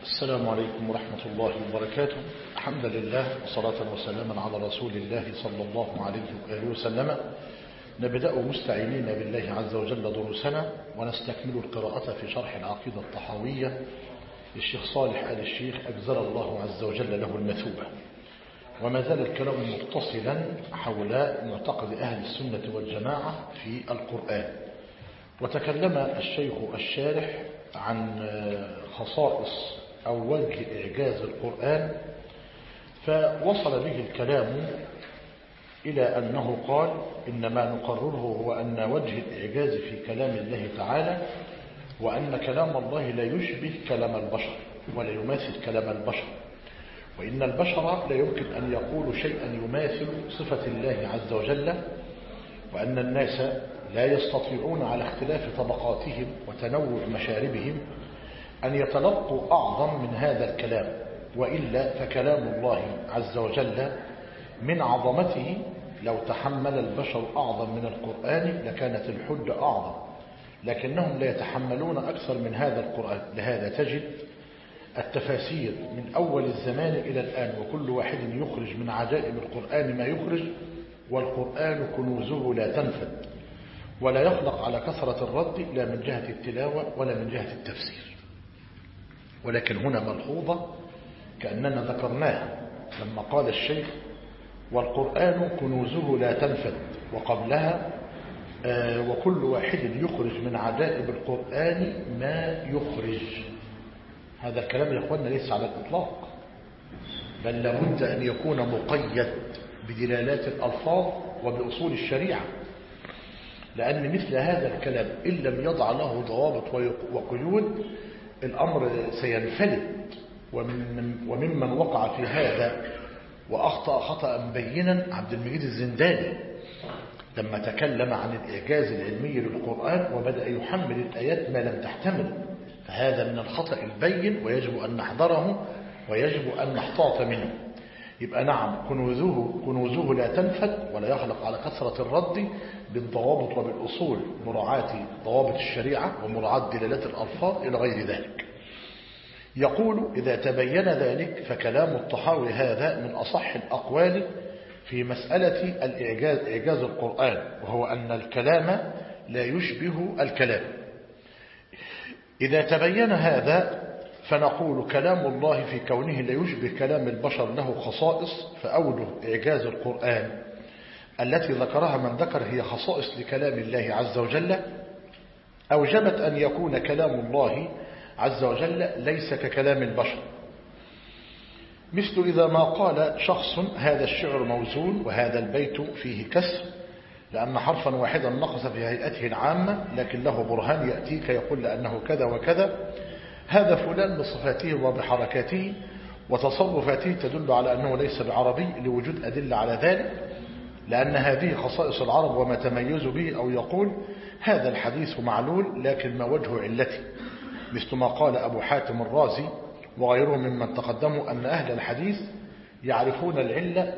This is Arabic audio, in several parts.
السلام عليكم ورحمة الله وبركاته. الحمد لله وصلاة وسلاما على رسول الله صلى الله عليه وآله وسلم. نبدأ مستعينين بالله عز وجل دروسنا ونستكمل القراءة في شرح العقيدة الطحاوية للشيخ صالح آل الشيخ أجزل الله عز وجل له المثوبة. وما زال الكلام متصلا حول معتقد أهل السنة والجماعة في القرآن. وتكلم الشيخ الشارح عن خصائص أو وجه إعجاز القرآن، فوصل به الكلام إلى أنه قال إن ما نقرره هو أن وجه الإعجاز في كلام الله تعالى وأن كلام الله لا يشبه كلام البشر ولا يماثل كلام البشر، وإن البشر لا يمكن أن يقولوا شيئا يماثل صفة الله عز وجل، وأن الناس لا يستطيعون على اختلاف طبقاتهم وتنوع مشاربهم أن يتلقوا أعظم من هذا الكلام، وإلا فكلام الله عز وجل من عظمته لو تحمل البشر أعظم من القرآن لكانت الحجة أعظم، لكنهم لا يتحملون أكثر من هذا القرآن. لهذا تجد التفاسير من أول الزمان إلى الآن وكل واحد يخرج من عجائب القرآن ما يخرج، والقرآن كنوزه لا تنفد ولا يخلق على كثرة الرد لا من جهة التلاوة ولا من جهة التفسير. ولكن هنا ملحوظة كأننا ذكرناها لما قال الشيخ والقرآن كنوزه لا تنفد، وقبلها وكل واحد يخرج من عجائب القرآن ما يخرج. هذا الكلام يا أخواننا ليس على الإطلاق، بل لابد أن يكون مقيد بدلالات الألفاظ وبأصول الشريعة، لأن مثل هذا الكلام إن لم يضع له ضوابط وقيود الأمر سينفلت. وممن وقع في هذا وأخطأ خطأ بينا عبد المجيد الزنداني لما تكلم عن الإعجاز العلمي للقرآن وبدأ يحمل الآيات ما لم تحتمل، فهذا من الخطأ البين ويجب أن نحذره ويجب أن نحتاط منه. يبقى نعم كنوزه لا تنفد ولا يخلق على كثرة الرد بالضوابط وبالأصول، مراعاة ضوابط الشريعة ومراعاة دلالات الألفاظ إلى غير ذلك. يقول إذا تبين ذلك فكلام الطحاوي هذا من أصح الأقوال في مسألة إعجاز القرآن، وهو أن الكلام لا يشبه الكلام. إذا تبين هذا فنقول كلام الله في كونه لا يشبه كلام البشر له خصائص، فأوجه إعجاز القرآن التي ذكرها من ذكر هي خصائص لكلام الله عز وجل أوجبت أن يكون كلام الله عز وجل ليس ككلام البشر. مثل إذا ما قال شخص هذا الشعر موزون وهذا البيت فيه كسر لأن حرفا واحدا نقص في هيئته العامة، لكن له برهان يأتيك يقول لأنه كذا وكذا، هذا فلان بصفاته وبحركاته وتصرفاته تدل على أنه ليس بعربي لوجود أدلة على ذلك، لأن هذه خصائص العرب وما تميزوا به. أو يقول هذا الحديث معلول لكن ما وجه علته، مثل ما قال أبو حاتم الرازي وغيره ممن تقدموا أن أهل الحديث يعرفون العلة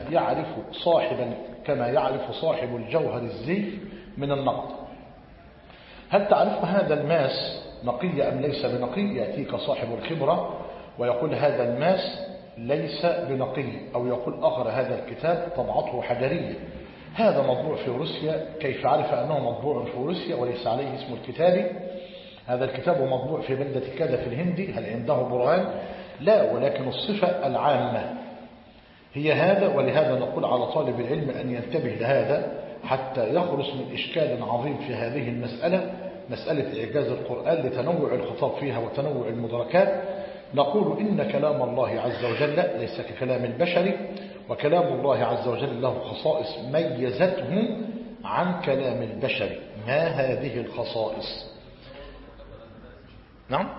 كما يعرف صاحب الجوهر الزيف من النقد. هل تعرف هذا الماس نقي أم ليس بنقي؟ يأتيك صاحب الخبرة ويقول هذا الماس ليس بنقي، أو يقول آخر هذا الكتاب طبعته حجرية، هذا مطبوع في روسيا، كيف عرف أنه مطبوع في روسيا وليس عليه اسم الكتاب؟ هذا الكتاب مطبوع في بلدة كذا في الهندي، هل عنده برهان؟ لا، ولكن الصفة العامة هي هذا. ولهذا نقول على طالب العلم أن ينتبه لهذا حتى يخلص من إشكال عظيم في هذه المسألة، مسألة إعجاز القرآن لتنوع الخطاب فيها وتنوع المدركات. نقول إن كلام الله عز وجل ليس ككلام البشر، وكلام الله عز وجل له خصائص ميزته عن كلام البشر. ما هذه الخصائص؟ نعم،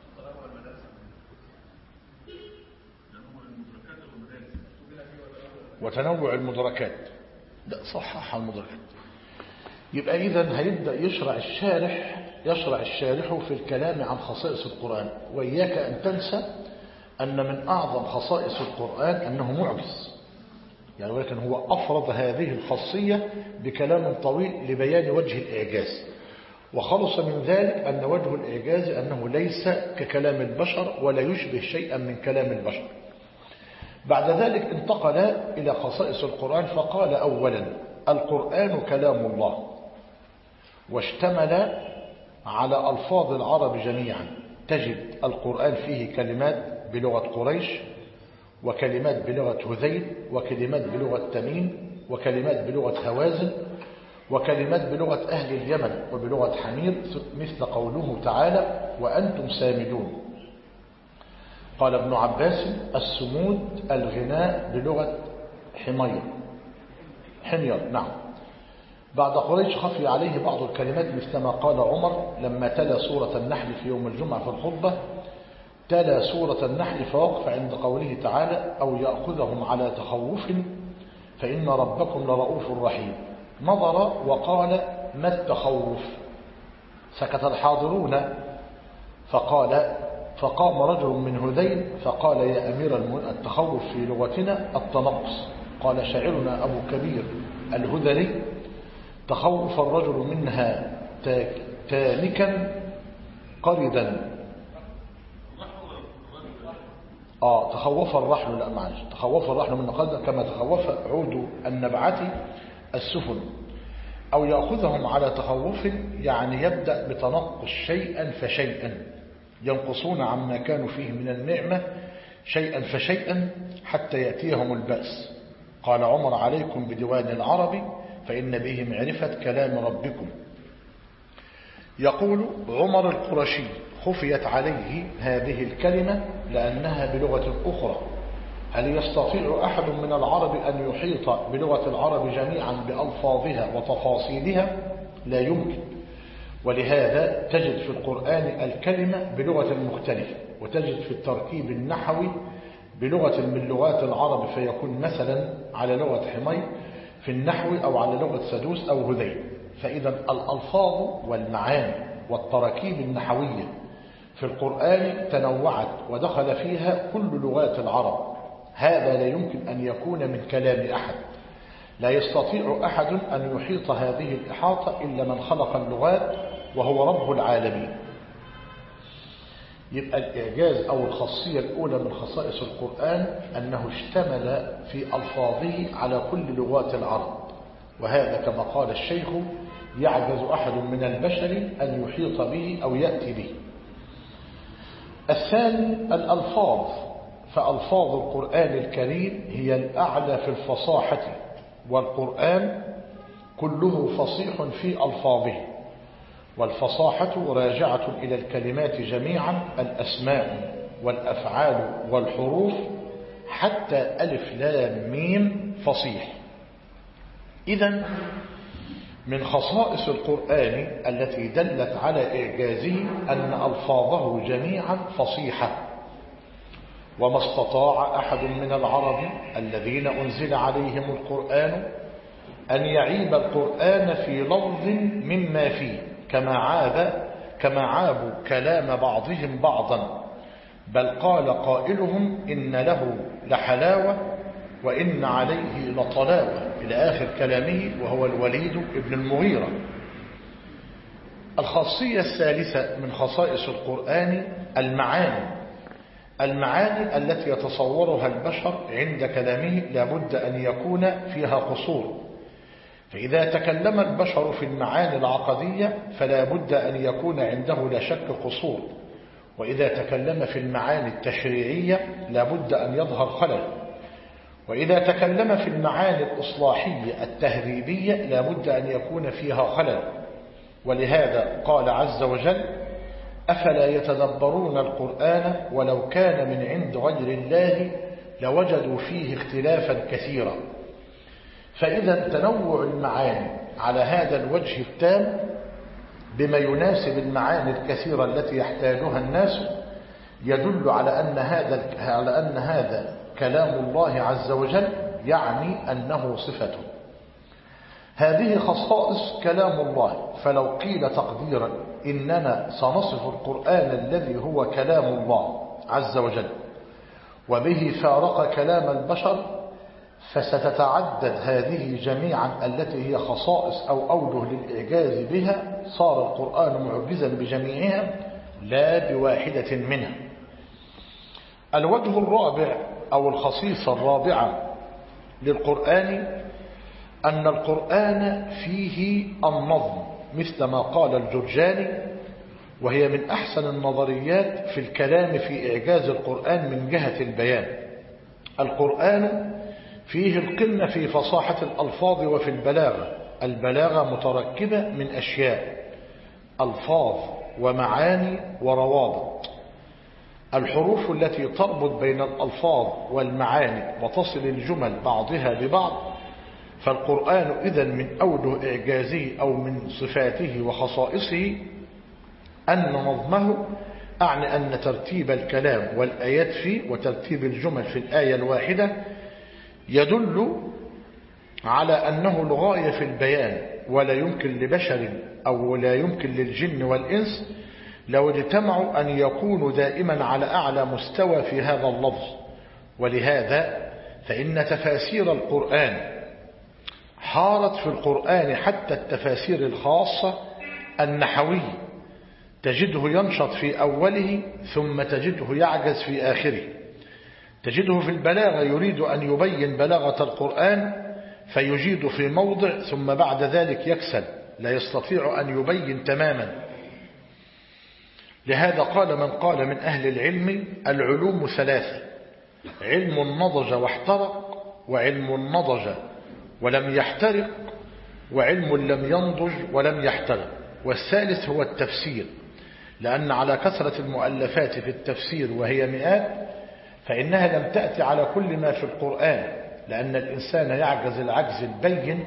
وتنوع المدركات، لا صحح المدركات. يبقى إذن هيبدأ يشرع الشارح في الكلام عن خصائص القرآن. وإياك أن تنسى أن من أعظم خصائص القرآن أنه معجز، يعني ولكن هو أفرض هذه الخاصية بكلام طويل لبيان وجه الإعجاز. وخلص من ذلك أن وجه الإعجاز أنه ليس ككلام البشر ولا يشبه شيئا من كلام البشر. بعد ذلك انتقل إلى خصائص القرآن فقال أولا: القرآن كلام الله، واشتمل على ألفاظ العرب جميعا. تجد القرآن فيه كلمات بلغة قريش، وكلمات بلغة هذيل، وكلمات بلغة تميم، وكلمات بلغة هوازن، وكلمات بلغة أهل اليمن وبلغة حمير، مثل قوله تعالى: وأنتم سامدون. قال ابن عباس: السمود الغناء بلغة حمير. نعم. بعد قريش خفي عليه بعض الكلمات، مثلما قال عمر لما تلا سورة النحل في يوم الجمعة في الخطبة: تلا سورة النحل فوقف عند قوله تعالى: أو يأخذهم على تخوف فإن ربكم لرؤوف رحيم. نظر وقال: ما التخوف؟ سكت الحاضرون، فقام رجل من هذيل فقال: يا أمير المؤمنين، التخوف في لغتنا التنقص. قال شاعرنا أبو كبير الهذلي: تخوف الرجل منها تانكا قردا. تخوف الرحل، لا معلش، تخوف الرحل من قردا كما تخوف عود النبعة السفن. أو يأخذهم على تخوف، يعني يبدأ بتنقص شيئا فشيئا، ينقصون عما كانوا فيه من النعمة شيئا فشيئا حتى يأتيهم البأس. قال عمر: عليكم بديوان العرب فإن به معرفة كلام ربكم. يقول عمر القرشي: خفيت عليه هذه الكلمة لأنها بلغة أخرى. هل يستطيع أحد من العرب أن يحيط بلغة العرب جميعا بألفاظها وتفاصيلها؟ لا يمكن. ولهذا تجد في القرآن الكلمة بلغة مختلفة، وتجد في التركيب النحوي بلغة من لغات العرب، فيكون مثلا على لغة حمير في النحو، أو على لغة سدوس أو هذيل. فإذا الألفاظ والمعاني والتراكيب النحوية في القرآن تنوعت ودخل فيها كل لغات العرب. هذا لا يمكن أن يكون من كلام أحد، لا يستطيع أحد أن يحيط هذه الإحاطة إلا من خلق اللغات وهو رب العالمين. يبقى الإعجاز أو الخاصية الأولى من خصائص القرآن أنه اشتمل في ألفاظه على كل لغات العرب، وهذا كما قال الشيخ: يعجز أحد من البشر أن يحيط به أو يأتي به. الثاني الألفاظ، فألفاظ القرآن الكريم هي الأعلى في الفصاحة، والقرآن كله فصيح في ألفاظه، والفصاحة راجعة إلى الكلمات جميعا، الأسماء والأفعال والحروف حتى ألف لام ميم فصيح. إذن من خصائص القرآن التي دلت على إعجازه أن ألفاظه جميعا فصيحة، وما استطاع أحد من العرب الذين أنزل عليهم القرآن أن يعيب القرآن في لفظ مما فيه، كما عابوا كلام بعضهم بعضا، بل قال قائلهم: إن له لحلاوة وإن عليه لطلاوة، إلى آخر كلامه، وهو الوليد ابن المغيرة. الخاصية الثالثة من خصائص القرآن المعاني التي يتصورها البشر عند كلامه لابد أن يكون فيها قصور. فإذا تكلم البشر في المعاني العقدية فلا بد أن يكون عنده لا شك قصور، وإذا تكلم في المعاني التشريعية لا بد أن يظهر خلل، وإذا تكلم في المعاني الإصلاحية التهذيبية لا بد أن يكون فيها خلل. ولهذا قال عز وجل: أفلا يتدبرون القرآن ولو كان من عند غير الله لوجدوا فيه اختلافا كثيرا. فإذا تنوع المعاني على هذا الوجه التام بما يناسب المعاني الكثيرة التي يحتاجها الناس يدل على أن هذا كلام الله عز وجل، يعني أنه صفته. هذه خصائص كلام الله. فلو قيل تقديرا إننا سنصف القرآن الذي هو كلام الله عز وجل وبه فارق كلام البشر، فستتعدد هذه جميعا التي هي خصائص أو أوجه للإعجاز بها صار القرآن معجزا بجميعها لا بواحدة منها. الوجه الرابع أو الخصيصة الرابعة للقرآن أن القرآن فيه النظم مثل ما قال الجرجاني، وهي من أحسن النظريات في الكلام في إعجاز القرآن من جهة البيان. القرآن فيه القمة في فصاحة الألفاظ وفي البلاغة. البلاغة متركبة من أشياء: ألفاظ ومعاني وروابط. الحروف التي تربط بين الألفاظ والمعاني وتصل الجمل بعضها ببعض. فالقرآن إذن من أوجه إعجازه أو من صفاته وخصائصه أن نظمه، أعني أن ترتيب الكلام والآيات فيه وترتيب الجمل في الآية الواحدة يدل على أنه الغاية في البيان، ولا يمكن لبشر أو لا يمكن للجن والإنس لو اجتمعوا أن يكونوا دائما على أعلى مستوى في هذا اللفظ. ولهذا فإن تفاسير القرآن حارت في القرآن حتى التفاسير الخاصة النحوية، تجده ينشط في أوله ثم تجده يعجز في آخره. تجده في البلاغة يريد أن يبين بلاغة القرآن فيجيد في موضع ثم بعد ذلك يكسل، لا يستطيع أن يبين تماما. لهذا قال من قال من أهل العلم: العلوم ثلاثة: علم نضج واحترق، وعلم نضج ولم يحترق، وعلم لم ينضج ولم يحترق. والثالث هو التفسير، لأن على كثرة المؤلفات في التفسير وهي مئات فإنها لم تأتي على كل ما في القرآن، لأن الإنسان يعجز العجز البين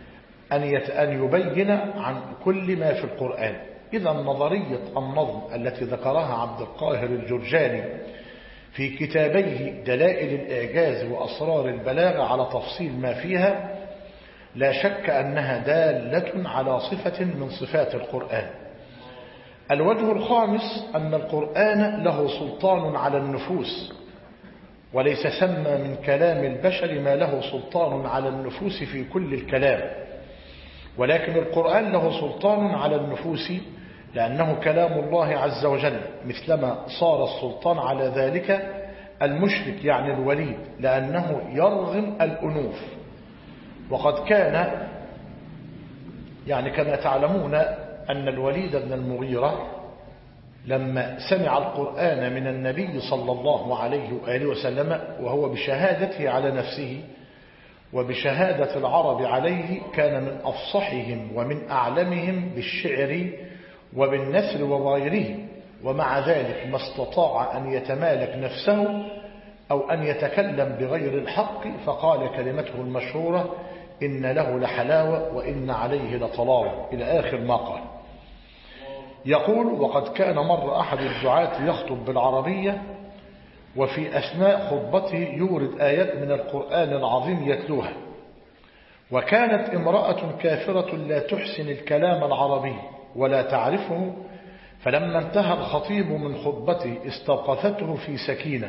أن يبين عن كل ما في القرآن. إذا نظرية النظم التي ذكرها عبد القاهر الجرجاني في كتابيه دلائل الإعجاز وأسرار البلاغة على تفصيل ما فيها لا شك أنها دالة على صفة من صفات القرآن. الوجه الخامس أن القرآن له سلطان على النفوس، وليس سمى من كلام البشر ما له سلطان على النفوس في كل الكلام، ولكن القرآن له سلطان على النفوس لأنه كلام الله عز وجل، مثلما صار السلطان على ذلك المشرك يعني الوليد، لأنه يرغم الأنوف. وقد كان يعني كما تعلمون أن الوليد بن المغيرة لما سمع القرآن من النبي صلى الله عليه وآله وسلم وهو بشهادته على نفسه وبشهادة العرب عليه كان من أفصحهم ومن أعلمهم بالشعر وبالنثر وغيره، ومع ذلك ما استطاع أن يتمالك نفسه أو أن يتكلم بغير الحق، فقال كلمته المشهورة: إن له لحلاوة وإن عليه لطلاوة، إلى آخر ما قال. يقول: وقد كان مر أحد الدعاة يخطب بالعربية، وفي أثناء خطبته يورد آيات من القرآن العظيم يتلوها، وكانت امرأة كافرة لا تحسن الكلام العربي ولا تعرفه، فلما انتهى الخطيب من خطبته استوقفته في سكينة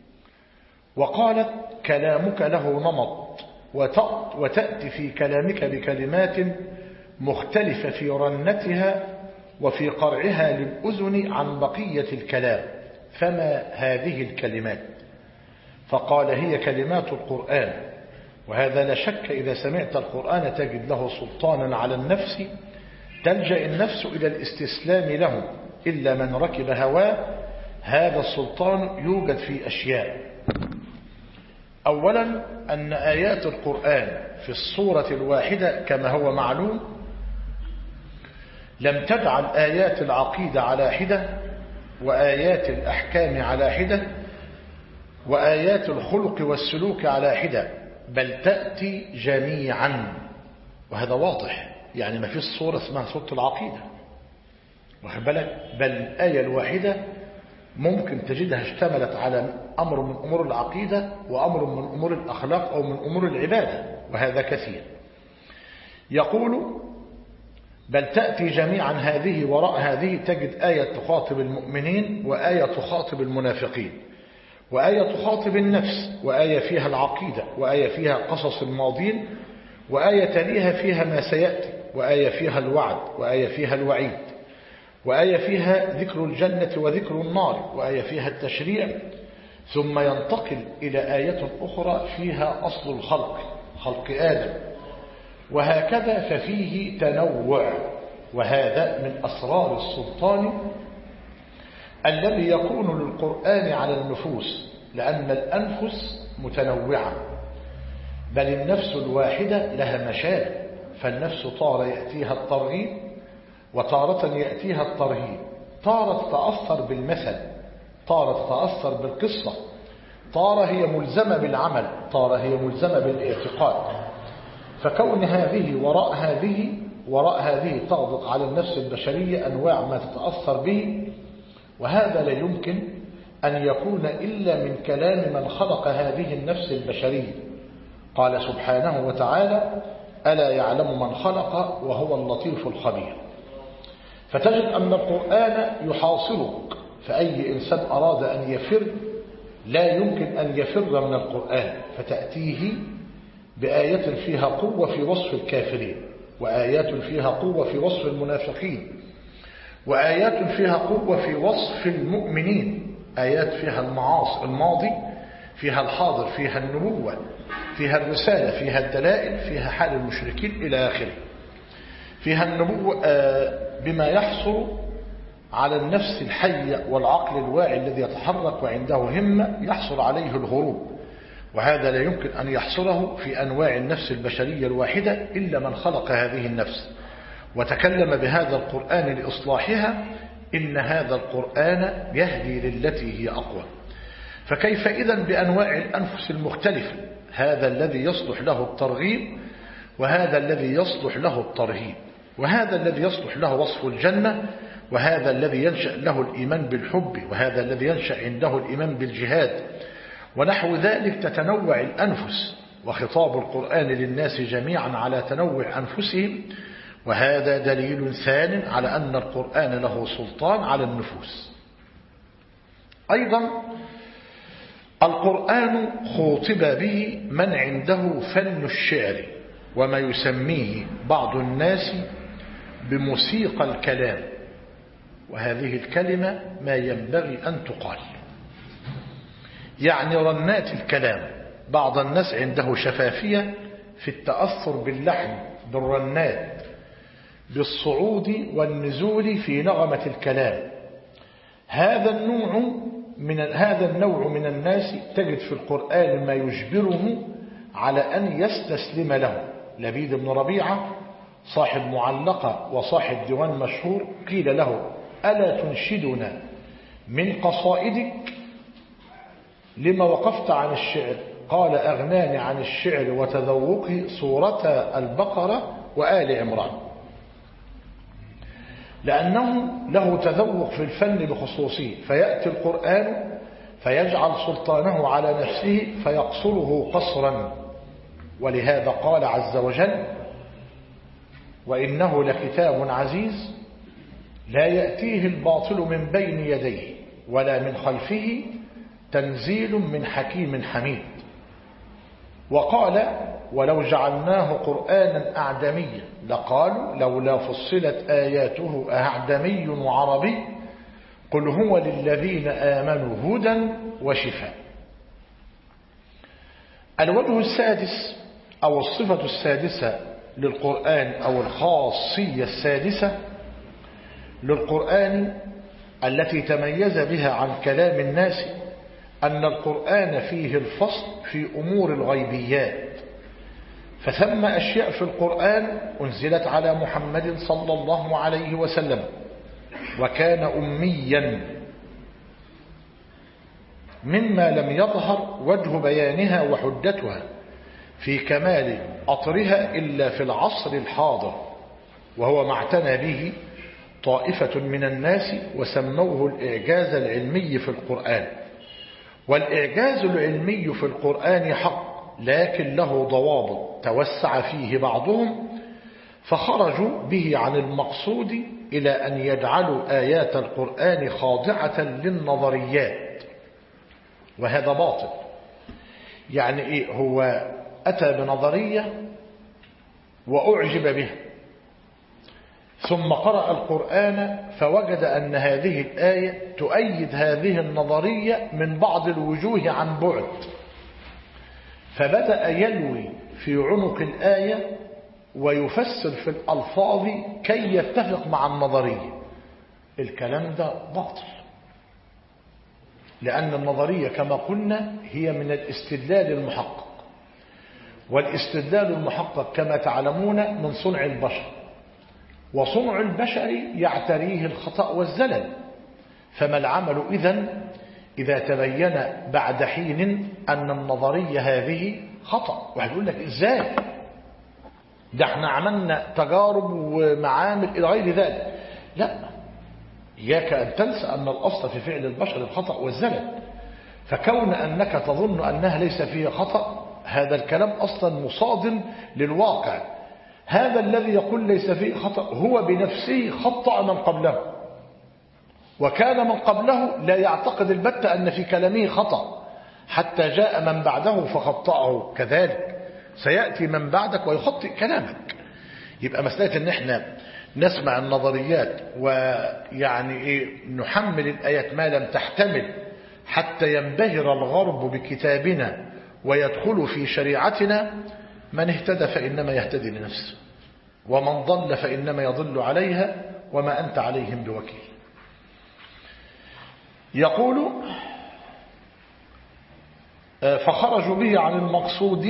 وقالت: كلامك له نمط، وتأتي في كلامك بكلمات مختلفة في رنتها وفي قرعها للأذن عن بقية الكلام، فما هذه الكلمات؟ فقال: هي كلمات القرآن. وهذا لا شك إذا سمعت القرآن تجد له سلطانا على النفس، تلجأ النفس إلى الاستسلام له، إلا من ركب هواه. هذا السلطان يوجد في أشياء: أولا أن آيات القرآن في الصورة الواحدة كما هو معلوم لم تجعل آيات العقيدة على حدة، وآيات الأحكام على حدة، وآيات الخلق والسلوك على حدة، بل تأتي جميعا. وهذا واضح، يعني ما فيش صورة اسمها صورة العقيدة، واخد بالك؟ بل الآية الواحدة ممكن تجدها اشتملت على أمر من أمور العقيدة وأمر من أمور الأخلاق أو من أمور العبادة، وهذا كثير. يقول: بل تأتي جميعا هذه وراء هذه، تجد آية تخاطب المؤمنين، وآية تخاطب المنافقين، وآية تخاطب النفس، وآية فيها العقيدة، وآية فيها قصص الماضين، وآية تليها فيها ما سيأتي، وآية فيها الوعد، وآية فيها الوعيد، وآية فيها ذكر الجنة وذكر النار، وآية فيها التشريع، ثم ينتقل إلى آية أخرى فيها أصل الخلق، خلق آدم، وهكذا ففيه تنوع. وهذا من أسرار السلطان الذي يكون للقرآن على النفوس، لأن الأنفس متنوعة، بل النفس الواحدة لها مشاكل، فالنفس طارة يأتيها الترغيب وتارة يأتيها الترهيب، تارة تتأثر بالمثل، تارة تتأثر بالقصة، تارة هي ملزمة بالعمل، تارة هي ملزمة بالاعتقاد. فكون هذه وراء هذه تغضق على النفس البشرية أنواع ما تتأثر به، وهذا لا يمكن أن يكون إلا من كلام من خلق هذه النفس البشرية. قال سبحانه وتعالى: ألا يعلم من خلق وهو اللطيف الخبير. فتجد أن القرآن يحاصرك، فأي إنسان أراد أن يفر لا يمكن أن يفر من القرآن، فتأتيه بآية فيها قوة في وصف الكافرين، وآيات فيها قوة في وصف المنافقين، وآيات فيها قوة في وصف المؤمنين، آيات فيها الماضي، فيها الحاضر، فيها النبوة، فيها الرسالة، فيها الدلائل، فيها حال المشركين إلى آخره، فيها النبوة بما يحصل على النفس الحية والعقل الواعي الذي يتحرك وعنده همة يحصل عليه الغروب، وهذا لا يمكن أن يحصله في أنواع النفس البشرية الواحدة إلا من خلق هذه النفس وتكلم بهذا القرآن لإصلاحها. إن هذا القرآن يهدي للتي هي أقوى. فكيف إذن بأنواع الأنفس المختلفة؟ هذا الذي يصلح له الترغيب، وهذا الذي يصلح له الترهيب، وهذا الذي يصلح له وصف الجنة، وهذا الذي ينشأ له الإيمان بالحب، وهذا الذي ينشأ عنده الإيمان بالجهاد، ونحو ذلك. تتنوع الأنفس، وخطاب القرآن للناس جميعا على تنوع أنفسهم، وهذا دليل ثان على أن القرآن له سلطان على النفوس. أيضا القرآن خوطب به من عنده فن الشعر، وما يسميه بعض الناس بموسيقى الكلام، وهذه الكلمة ما ينبغي أن تقال، يعني رنات الكلام. بعض الناس عنده شفافية في التأثر باللحن، بالرنات، بالصعود والنزول في نغمة الكلام. هذا النوع من الناس تجد في القرآن ما يجبره على أن يستسلم له. لبيد بن ربيعة صاحب معلقة وصاحب ديوان مشهور قيل له: ألا تنشدنا من قصائدك؟ لما وقفت عن الشعر؟ قال: أغناني عن الشعر وتذوقه سورة البقرة وآل عمران. لأنه له تذوق في الفن بخصوصه، فيأتي القرآن فيجعل سلطانه على نفسه فيقصره قصرا. ولهذا قال عز وجل: وإنه لكتاب عزيز لا يأتيه الباطل من بين يديه ولا من خلفه تنزيل من حكيم حميد. وقال: ولو جعلناه قرآنا أعجميا لقالوا لولا فصلت آياته أعجمي وعربي قل هو للذين آمنوا هدى وشفاء. الوجه السادس أو الصفة السادسة للقرآن أو الخاصية السادسة للقرآن التي تميز بها عن كلام الناس أن القرآن فيه الفصل في أمور الغيبيات. فثم أشياء في القرآن أنزلت على محمد صلى الله عليه وسلم وكان أميا، مما لم يظهر وجه بيانها وحدتها في كمال أطرها إلا في العصر الحاضر، وهو ما اعتنى به طائفة من الناس وسموه الإعجاز العلمي في القرآن. والإعجاز العلمي في القرآن حق، لكن له ضوابط توسع فيه بعضهم فخرجوا به عن المقصود إلى أن يجعلوا آيات القرآن خاضعة للنظريات، وهذا باطل. يعني إيه؟ هو أتى بنظرية وأعجب بها ثم قرأ القرآن فوجد أن هذه الآية تؤيد هذه النظرية من بعض الوجوه عن بعد، فبدأ يلوي في عنق الآية ويفسر في الألفاظ كي يتفق مع النظرية. الكلام ده باطل، لأن النظرية كما قلنا هي من الاستدلال المحقق، والاستدلال المحقق كما تعلمون من صنع البشر، وصنع البشر يعتريه الخطأ والزلل. فما العمل إذا تبين بعد حين أن النظرية هذه خطأ؟ واحد يقول لك إزاي؟ ده احنا عملنا تجارب ومعامل إلى غير ذلك. لا، إياك أن تنسى أن الأصل في فعل البشر الخطأ والزلل، فكون أنك تظن أنها ليس فيها خطأ هذا الكلام أصلا مصادم للواقع. هذا الذي يقول ليس فيه خطأ هو بنفسه خطأ من قبله، وكان من قبله لا يعتقد البتة أن في كلامه خطأ، حتى جاء من بعده فخطأه. كذلك سيأتي من بعدك ويخطئ كلامك. يبقى مسألة أن احنا نسمع النظريات ويعني نحمل الآيات ما لم تحتمل حتى ينبهر الغرب بكتابنا ويدخل في شريعتنا. من اهتدى فإنما يهتدي لنفسه، ومن ضل فإنما يضل عليها، وما أنت عليهم بوكيل. يقول فخرجوا به عن المقصود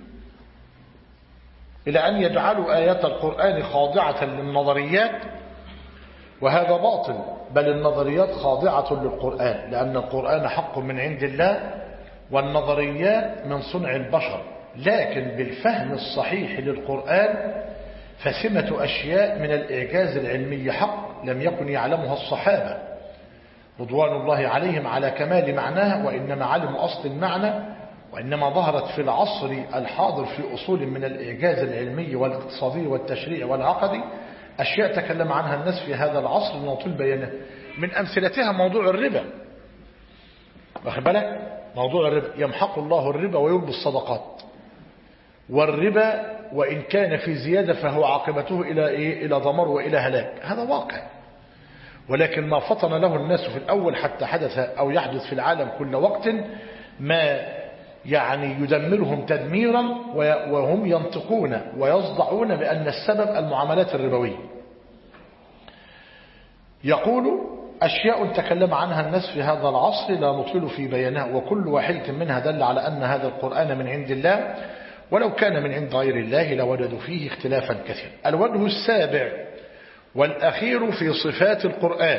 إلى أن يجعلوا آيات القرآن خاضعة للنظريات، وهذا باطل، بل النظريات خاضعة للقرآن، لأن القرآن حق من عند الله والنظريات من صنع البشر. لكن بالفهم الصحيح للقرآن فثمة أشياء من الإعجاز العلمي حق لم يكن يعلمها الصحابة رضوان الله عليهم على كمال معناها، وإنما علموا أصل المعنى، وإنما ظهرت في العصر الحاضر في أصول من الإعجاز العلمي والاقتصادي والتشريع والعقدي أشياء تكلم عنها الناس في هذا العصر ونطول بيانها. من أمثلتها موضوع الربا، واخد بالك؟ موضوع الربا يمحق الله الربا ويربي الصدقات، والربا وإن كان في زيادة فهو عاقبته إلى ضمر وإلى هلاك. هذا واقع، ولكن ما فطن له الناس في الأول حتى حدث أو يحدث في العالم كل وقت ما يعني يدمرهم تدميرا، وهم ينطقون ويصدعون بأن السبب المعاملات الربوية. يقول أشياء تكلم عنها الناس في هذا العصر لا نطيل في بيانها، وكل واحدة منها دل على أن هذا القرآن من عند الله، ولو كان من عند غير الله لوجدوا فيه اختلافا كثيرا. الوجه السابع والأخير في صفات القرآن،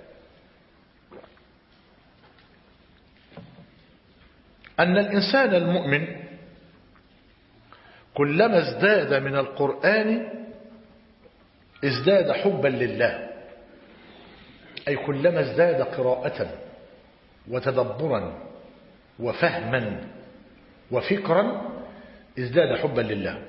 أن الإنسان المؤمن كلما ازداد من القرآن ازداد حبا لله، أي كلما ازداد قراءة وتدبرا وفهما وفكرا ازداد حبا لله.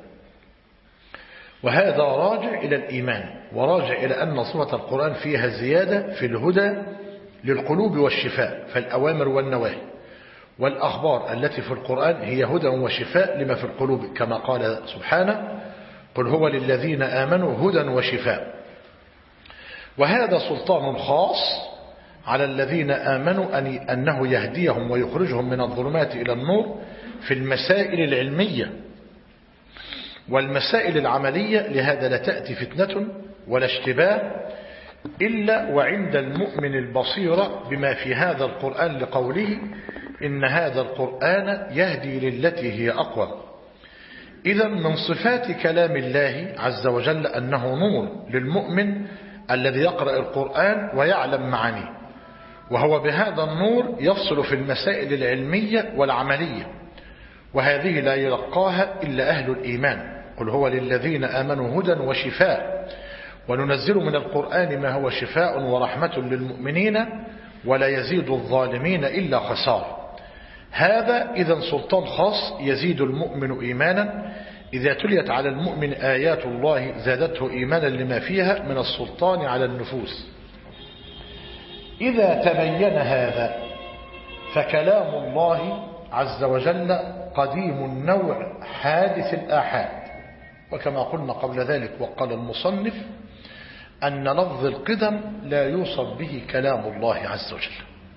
وهذا راجع إلى الإيمان، وراجع إلى أن صفة القرآن فيها زيادة في الهدى للقلوب والشفاء، فالأوامر والنواهي والأخبار التي في القرآن هي هدى وشفاء لما في القلوب، كما قال سبحانه قل هو للذين آمنوا هدى وشفاء. وهذا سلطان خاص على الذين آمنوا أنه يهديهم ويخرجهم من الظلمات إلى النور في المسائل العلمية والمسائل العملية. لهذا لا تأتي فتنة ولا اشتباه إلا وعند المؤمن البصيرة بما في هذا القرآن، لقوله إن هذا القرآن يهدي للتي هي أقوى. إذا من صفات كلام الله عز وجل أنه نور للمؤمن الذي يقرأ القرآن ويعلم معانيه، وهو بهذا النور يفصل في المسائل العلمية والعملية، وهذه لا يلقاها إلا أهل الإيمان. قل هو للذين آمنوا هدى وشفاء، وننزل من القرآن ما هو شفاء ورحمة للمؤمنين ولا يزيد الظالمين إلا خسارة. هذا إذن سلطان خاص يزيد المؤمن إيمانا. إذا تليت على المؤمن آيات الله زادته إيمانا لما فيها من السلطان على النفوس. إذا تبين هذا فكلام الله عز وجل قديم النوع حادث الآحاد، وكما قلنا قبل ذلك وقال المصنف أن لفظ القدم لا يوصف به كلام الله عز وجل.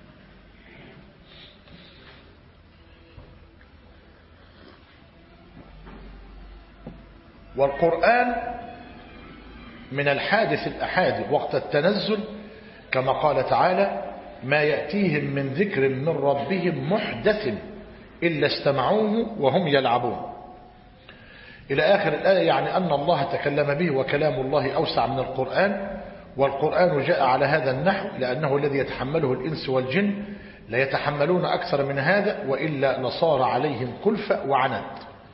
والقرآن من الحادث الأحادي وقت التنزل كما قال تعالى: ما يأتيهم من ذكر من ربهم محدث إلا استمعوه وهم يلعبون إلى آخر الآية، يعني أن الله تكلم به وكلام الله أوسع من القرآن. والقرآن جاء على هذا النحو لأنه الذي يتحمله الإنس والجن، لا يتحملون أكثر من هذا وإلا لصار عليهم كلفة وعنت.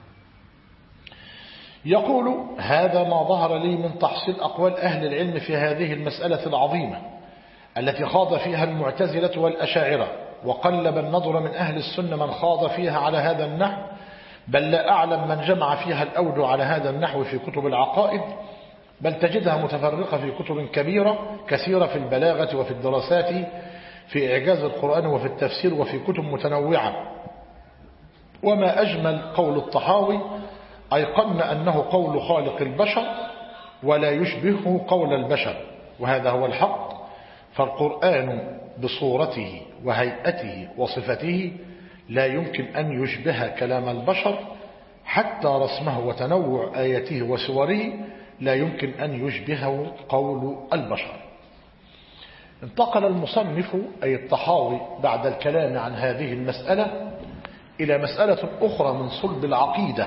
يقول: هذا ما ظهر لي من تحصيل أقوال أهل العلم في هذه المسألة العظيمة التي خاض فيها المعتزلة والأشاعرة، وقلب النظر من أهل السنة من خاض فيها على هذا النحو، بل لا أعلم من جمع فيها الأوجه على هذا النحو في كتب العقائد، بل تجدها متفرقة في كتب كثيرة في البلاغة وفي الدراسات في إعجاز القرآن وفي التفسير وفي كتب متنوعة. وما أجمل قول الطحاوي: أيقنا أنه قول خالق البشر ولا يشبهه قول البشر، وهذا هو الحق. فالقرآن بصورته وهيئته وصفته لا يمكن أن يشبه كلام البشر، حتى رسمه وتنوع آياته وسوره لا يمكن أن يشبهه قول البشر. انتقل المصنف أي الطحاوي بعد الكلام عن هذه المسألة إلى مسألة أخرى من صلب العقيدة.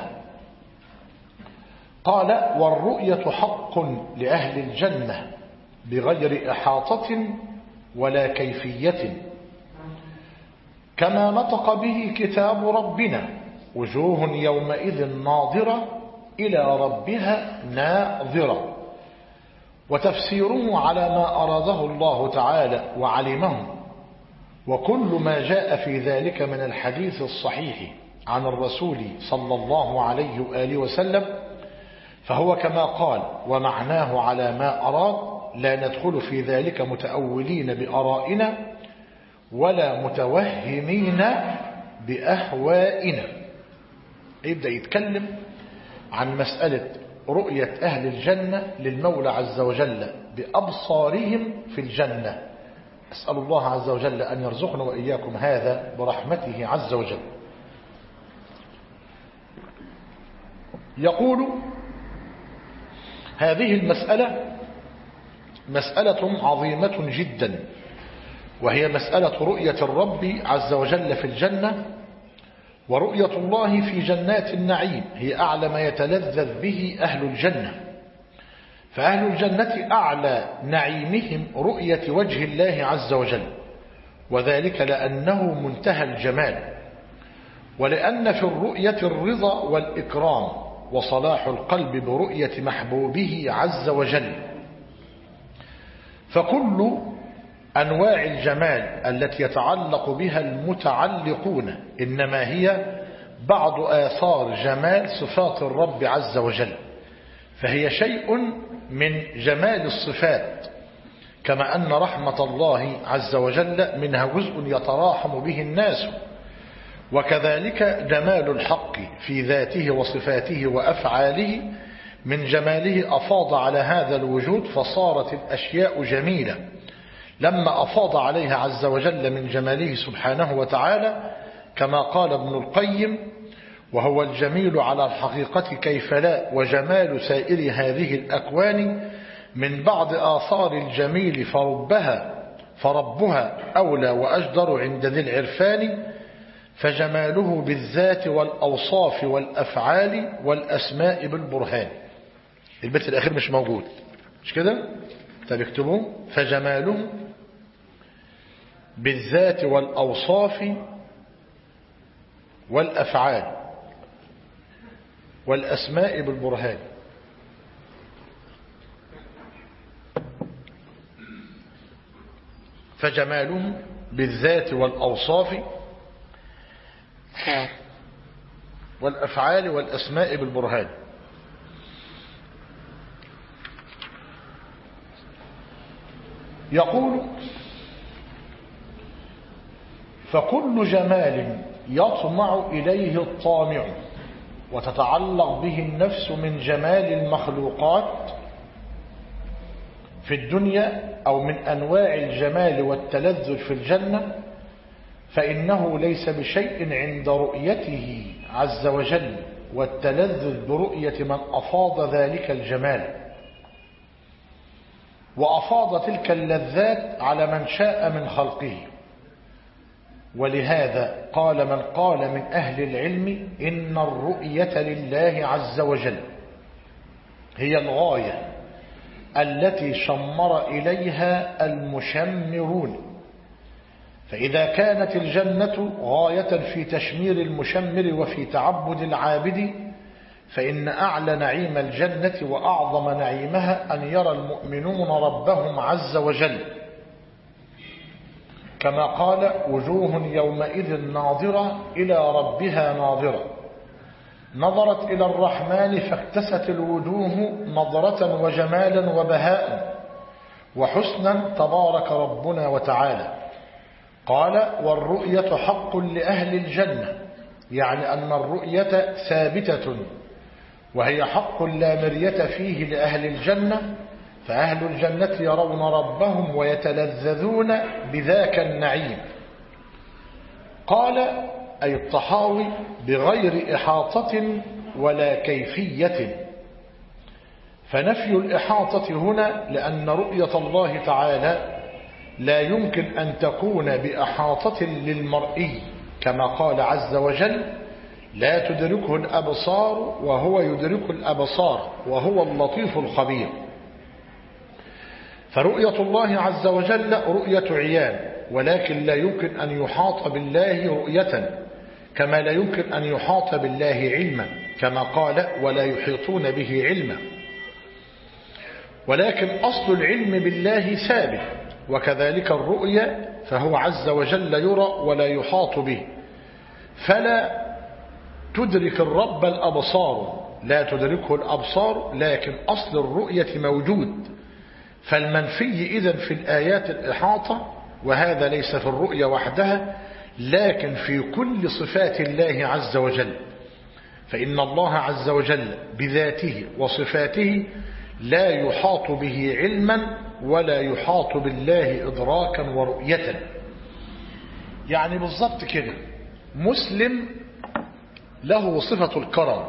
قال: والرؤية حق لأهل الجنة بغير إحاطة ولا كيفية، كما نطق به كتاب ربنا: وجوه يومئذ ناظرة إلى ربها ناظرة. وتفسيره على ما أراده الله تعالى وعلمه، وكل ما جاء في ذلك من الحديث الصحيح عن الرسول صلى الله عليه وآله وسلم، فهو كما قال ومعناه على ما أراد، لا ندخل في ذلك متأولين بآرائنا ولا متوهمين بأهوائنا. يبدأ يتكلم عن مسألة رؤية أهل الجنة للمولى عز وجل بأبصارهم في الجنة. أسأل الله عز وجل أن يرزقنا وإياكم هذا برحمته عز وجل. يقول: هذه المسألة مسألة عظيمة جدا، وهي مسألة رؤية الرب عز وجل في الجنة. ورؤية الله في جنات النعيم هي أعلى ما يتلذذ به أهل الجنة، فأهل الجنة أعلى نعيمهم رؤية وجه الله عز وجل، وذلك لأنه منتهى الجمال، ولأن في الرؤية الرضا والإكرام وصلاح القلب برؤية محبوبه عز وجل. فكل أنواع الجمال التي يتعلق بها المتعلقون إنما هي بعض آثار جمال صفات الرب عز وجل، فهي شيء من جمال الصفات، كما أن رحمة الله عز وجل منها جزء يتراحم به الناس، وكذلك جمال الحق في ذاته وصفاته وأفعاله من جماله أفاض على هذا الوجود، فصارت الأشياء جميلة لما أفاض عليها عز وجل من جماله سبحانه وتعالى، كما قال ابن القيم: وهو الجميل على الحقيقة كيف لا، وجمال سائر هذه الأكوان من بعض آثار الجميل فربها أولى وأجدر عند ذي العرفان، فجماله بالذات والأوصاف والأفعال والأسماء بالبرهان. البيت الأخير مش موجود، مش كده؟ طب اكتبوه: فجماله بالذات والأوصاف والأفعال والأسماء بالبرهان. فجماله بالذات والأوصاف والأفعال والأسماء بالبرهان. يقول: فكل جمال يطمع إليه الطامع وتتعلق به النفس من جمال المخلوقات في الدنيا أو من أنواع الجمال والتلذذ في الجنة، فإنه ليس بشيء عند رؤيته عز وجل والتلذذ برؤية من أفاض ذلك الجمال وأفاض تلك اللذات على من شاء من خلقه. ولهذا قال من قال من أهل العلم إن الرؤية لله عز وجل هي الغاية التي شمر إليها المشمرون، فإذا كانت الجنة غاية في تشمير المشمر وفي تعبد العابد، فإن أعلى نعيم الجنة وأعظم نعيمها أن يرى المؤمنون ربهم عز وجل، كما قال وجوه يومئذ ناظرة إلى ربها ناظرة نظرت إلى الرحمن فاكتست الوجوه نظرة وجمالا وبهاء وحسنا تبارك ربنا وتعالى. قال والرؤية حق لأهل الجنة، يعني أن الرؤية ثابتة وهي حق لا مرية فيه لأهل الجنة، فأهل الجنة يرون ربهم ويتلذذون بذاك النعيم. قال أي الطحاوي بغير إحاطة ولا كيفية، فنفي الإحاطة هنا لأن رؤية الله تعالى لا يمكن أن تكون بإحاطة للمرئي، كما قال عز وجل لا تدركه الأبصار وهو يدرك الأبصار وهو اللطيف الخبير. فرؤية الله عز وجل رؤية عيان، ولكن لا يمكن أن يحاط بالله رؤية، كما لا يمكن أن يحاط بالله علما، كما قال ولا يحيطون به علما. ولكن أصل العلم بالله ثابت، وكذلك الرؤية، فهو عز وجل يرى ولا يحاط به، فلا تدرك الرب الأبصار، لا تدركه الأبصار، لكن أصل الرؤية موجود. فالمنفي إذن في الآيات الإحاطة، وهذا ليس في الرؤية وحدها لكن في كل صفات الله عز وجل، فإن الله عز وجل بذاته وصفاته لا يحاط به علما ولا يحاط بالله إدراكا ورؤية. يعني بالضبط كده مسلم له صفة الكرم،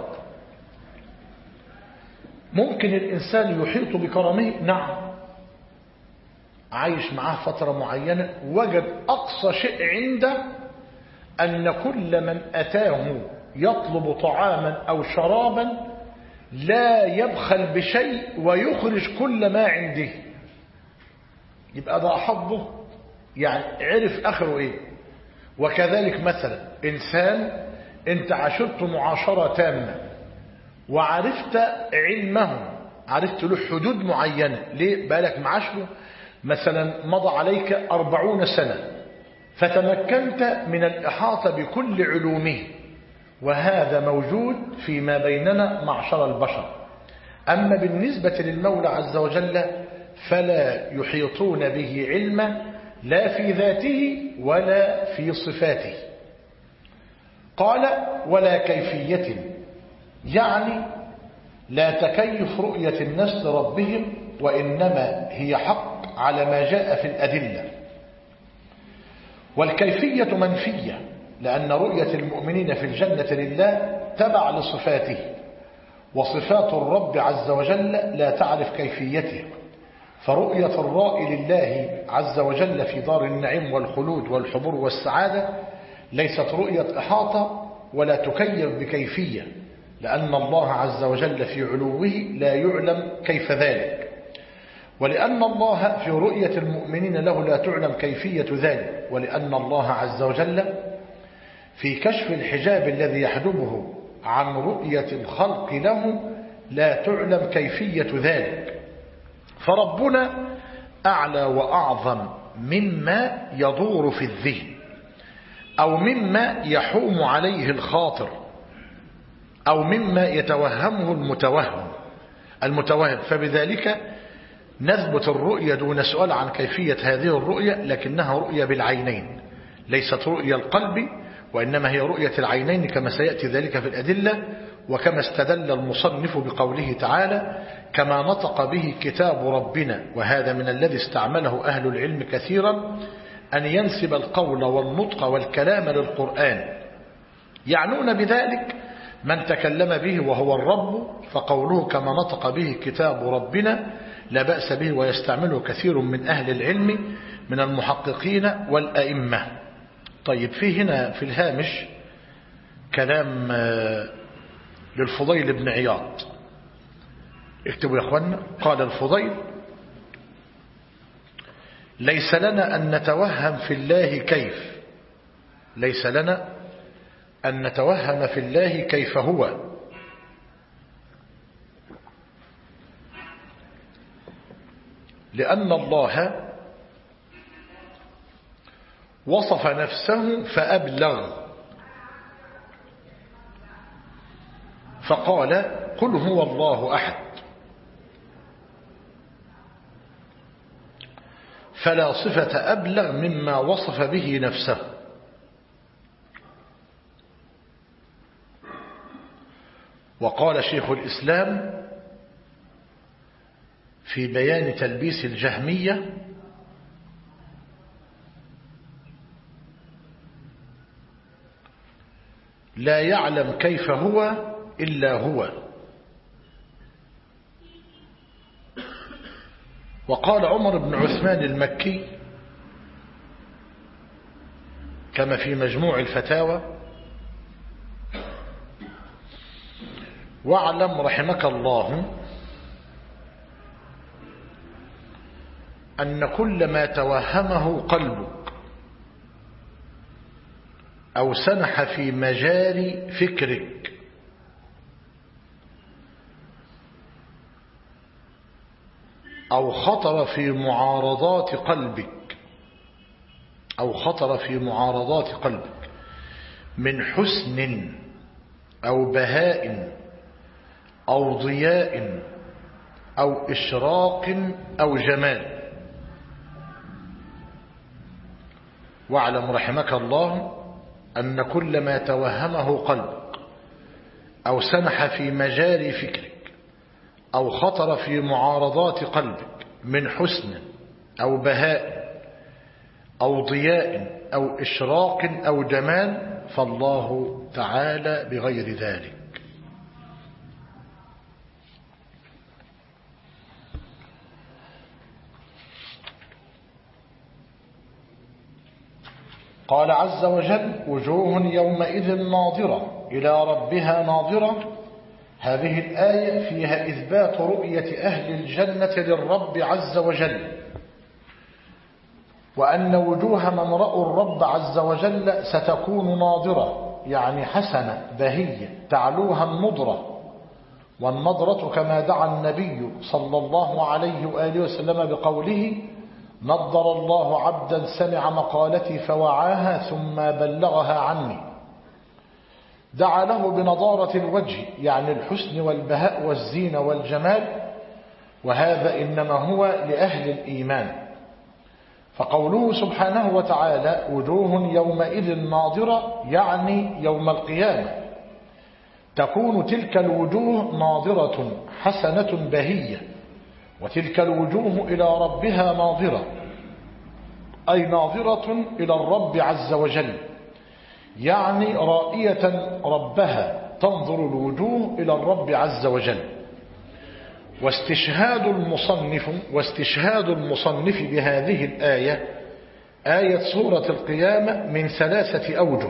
ممكن الإنسان يحيط بكرمه، نعم، عايش معاه فترة معينة وجد أقصى شيء عنده أن كل من أتاه يطلب طعاما أو شرابا لا يبخل بشيء ويخرج كل ما عنده، يبقى ده حظه، يعني عرف آخره إيه. وكذلك مثلا إنسان أنت عاشرت معاشرة تامة وعرفت علمه، عرفت له حدود معينة، ليه بالك معاشره مثلا مضى عليك 40 سنة فتمكنت من الإحاطة بكل علومه، وهذا موجود فيما بيننا معشر البشر. أما بالنسبة للمولى عز وجل فلا يحيطون به علما لا في ذاته ولا في صفاته. قال ولا كيفية، يعني لا تكيف رؤية الناس لربهم، وإنما هي حق على ما جاء في الأدلة. والكيفية منفية، لأن رؤية المؤمنين في الجنة لله تبع لصفاته، وصفات الرب عز وجل لا تعرف كيفيته. فرؤية الرائي لله عز وجل في دار النعيم والخلود والحبور والسعادة ليست رؤية إحاطة ولا تكيف بكيفية، لأن الله عز وجل في علوه لا يعلم كيف ذلك، ولأن الله في رؤية المؤمنين له لا تعلم كيفية ذلك، ولأن الله عز وجل في كشف الحجاب الذي يحجبه عن رؤية الخلق له لا تعلم كيفية ذلك. فربنا أعلى وأعظم مما يدور في الذهن أو مما يحوم عليه الخاطر أو مما يتوهمه المتوهم، فبذلك نثبت الرؤية دون سؤال عن كيفية هذه الرؤية، لكنها رؤية بالعينين، ليست رؤية القلب، وإنما هي رؤية العينين كما سيأتي ذلك في الأدلة. وكما استدل المصنف بقوله تعالى كما نطق به كتاب ربنا، وهذا من الذي استعمله أهل العلم كثيرا، أن ينسب القول والنطق والكلام للقرآن، يعنون بذلك من تكلم به وهو الرب، فقوله كما نطق به كتاب ربنا لا بأس به، ويستعمله كثير من أهل العلم من المحققين والأئمة. طيب في هنا في الهامش كلام للفضيل بن عياض، اكتبوا يا أخوانا. قال الفضيل: ليس لنا أن نتوهم في الله كيف، ليس لنا أن نتوهم في الله كيف هو، لأن الله وصف نفسه فأبلغ، فقال: قل هو الله أحد، فلا صفة أبلغ مما وصف به نفسه. وقال شيخ الإسلام في بيان تلبيس الجهمية: لا يعلم كيف هو إلا هو. وقال عمر بن عثمان المكي كما في مجموع الفتاوى: واعلم رحمك الله أن كل ما توهمه قلبك أو سنح في مجاري فكرك أو خطر في معارضات قلبك من حسن أو بهاء أو ضياء أو إشراق أو جمال. واعلم رحمك الله أن كل ما توهمه قلبك أو سنح في مجاري فكرك أو خطر في معارضات قلبك من حسن أو بهاء أو ضياء أو إشراق أو جمال فالله تعالى بغير ذلك. قال عز وجل: وجوه يومئذ ناظرة إلى ربها ناظرة. هذه الآية فيها إثبات رؤية أهل الجنة للرب عز وجل، وأن وجوه من رأوا الرب عز وجل ستكون ناظرة، يعني حسنة بهية تعلوها النضرة. والنضرة كما دعا النبي صلى الله عليه وآله وسلم بقوله: نضر الله عبدا سمع مقالتي فوعاها ثم بلغها عني. دعا له بنضارة الوجه، يعني الحسن والبهاء والزينة والجمال، وهذا إنما هو لأهل الإيمان. فقوله سبحانه وتعالى: وجوه يومئذ ناظرة، يعني يوم القيامة تكون تلك الوجوه ناظرة حسنة بهية، وتلك الوجوه إلى ربها ناظرة، أي ناظرة إلى الرب عز وجل، يعني رائية ربها، تنظر الوجوه إلى الرب عز وجل. واستشهاد المصنف بهذه الآية آية سورة القيامة من 3 أوجه.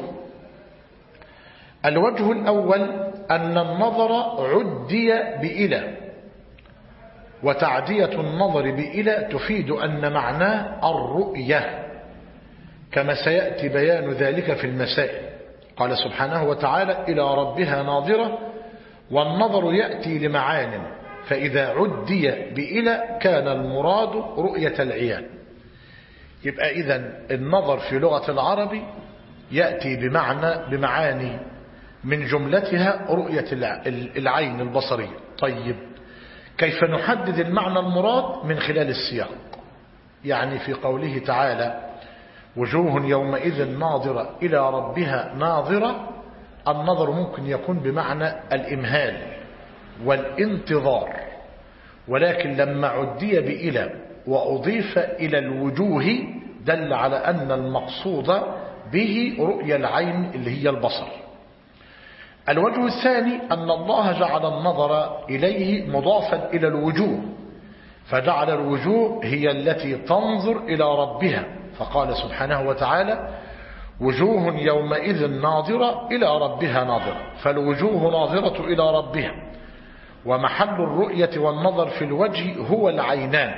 الوجه الأول أن النظر عدي بإلى، وتعدية النظر بإلى تفيد أن معناه الرؤية، كما سيأتي بيان ذلك في المسائل. قال سبحانه وتعالى: إلى ربها ناظرة، والنظر يأتي لمعان، فإذا عدي بإلى كان المراد رؤية العيان. يبقى إذن النظر في لغة العرب يأتي بمعاني من جملتها رؤية العين البصرية. طيب كيف نحدد المعنى المراد؟ من خلال السياق، يعني في قوله تعالى: وجوه يومئذ ناظرة إلى ربها ناظرة، النظر ممكن يكون بمعنى الإمهال والانتظار، ولكن لما عدي بإلى وأضيف إلى الوجوه دل على أن المقصود به رؤيا العين اللي هي البصر. الوجه الثاني أن الله جعل النظر إليه مضافا إلى الوجوه، فجعل الوجوه هي التي تنظر إلى ربها، فقال سبحانه وتعالى وجوه يومئذ ناظرة إلى ربها ناظرة، فالوجوه ناظرة إلى ربها، ومحل الرؤية والنظر في الوجه هو العينان.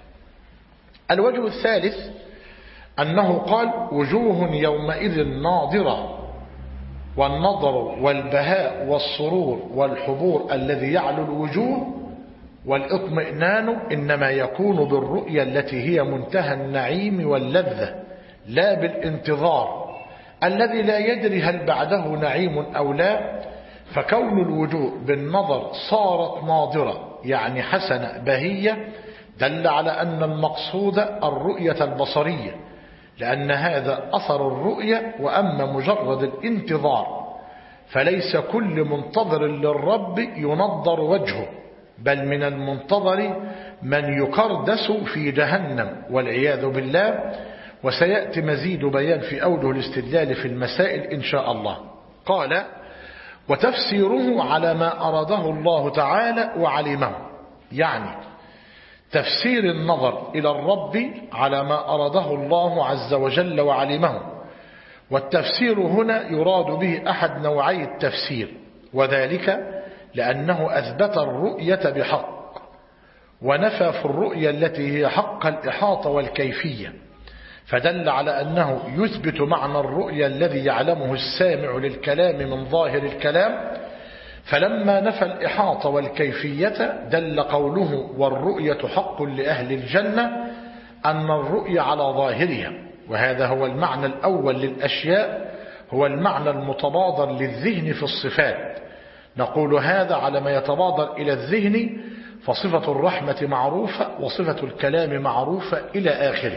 الوجه الثالث أنه قال وجوه يومئذ ناظرة، والنظر والبهاء والسرور والحبور الذي يعلو الوجوه والاطمئنان إنما يكون بالرؤية التي هي منتهى النعيم واللذة، لا بالانتظار الذي لا يدري هل بعده نعيم أو لا. فكون الوجوه بالنظر صارت ناظرة يعني حسنة بهية دل على أن المقصود الرؤية البصرية، لأن هذا أثر الرؤية. وأما مجرد الانتظار فليس كل منتظر للرب ينظر وجهه، بل من المنتظر من يكردس في جهنم والعياذ بالله. وسيأتي مزيد بيان في أوجه الاستدلال في المسائل إن شاء الله. قال وتفسيره على ما أراده الله تعالى وعلمه، يعني تفسير النظر إلى الرب على ما أراده الله عز وجل وعلمه. والتفسير هنا يراد به أحد نوعي التفسير، وذلك لأنه أثبت الرؤية بحق ونفى في الرؤية التي هي حق الإحاطة والكيفية، فدل على أنه يثبت معنى الرؤية الذي يعلمه السامع للكلام من ظاهر الكلام. فلما نفى الإحاطة والكيفية دل قوله والرؤية حق لأهل الجنة أن الرؤية على ظاهرها، وهذا هو المعنى الأول للأشياء، هو المعنى المتبادر للذهن في الصفات. نقول هذا على ما يتبادر إلى الذهن، فصفة الرحمة معروفة وصفة الكلام معروفة إلى آخره.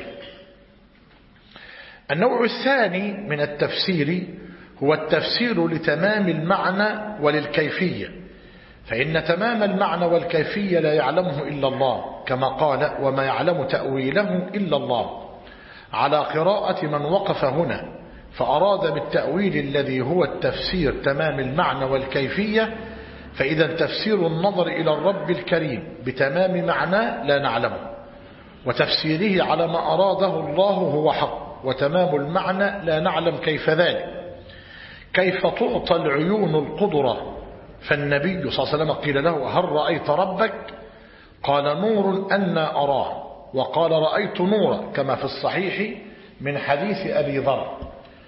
النوع الثاني من التفسير هو التفسير لتمام المعنى وللكيفية، فإن تمام المعنى والكيفية لا يعلمه إلا الله، كما قال وما يعلم تأويله إلا الله، على قراءة من وقف هنا، فأراد بالتأويل الذي هو التفسير تمام المعنى والكيفية. فإذا تفسير النظر إلى الرب الكريم بتمام معناه لا نعلمه، وتفسيره على ما أراده الله هو حق، وتمام المعنى لا نعلم كيف ذلك. كيف تعطى العيون القدرة؟ فالنبي صلى الله عليه وسلم قيل له هل رأيت ربك؟ قال نور أنا أراه، وقال رأيت نورا كما في الصحيح من حديث أبي ذر.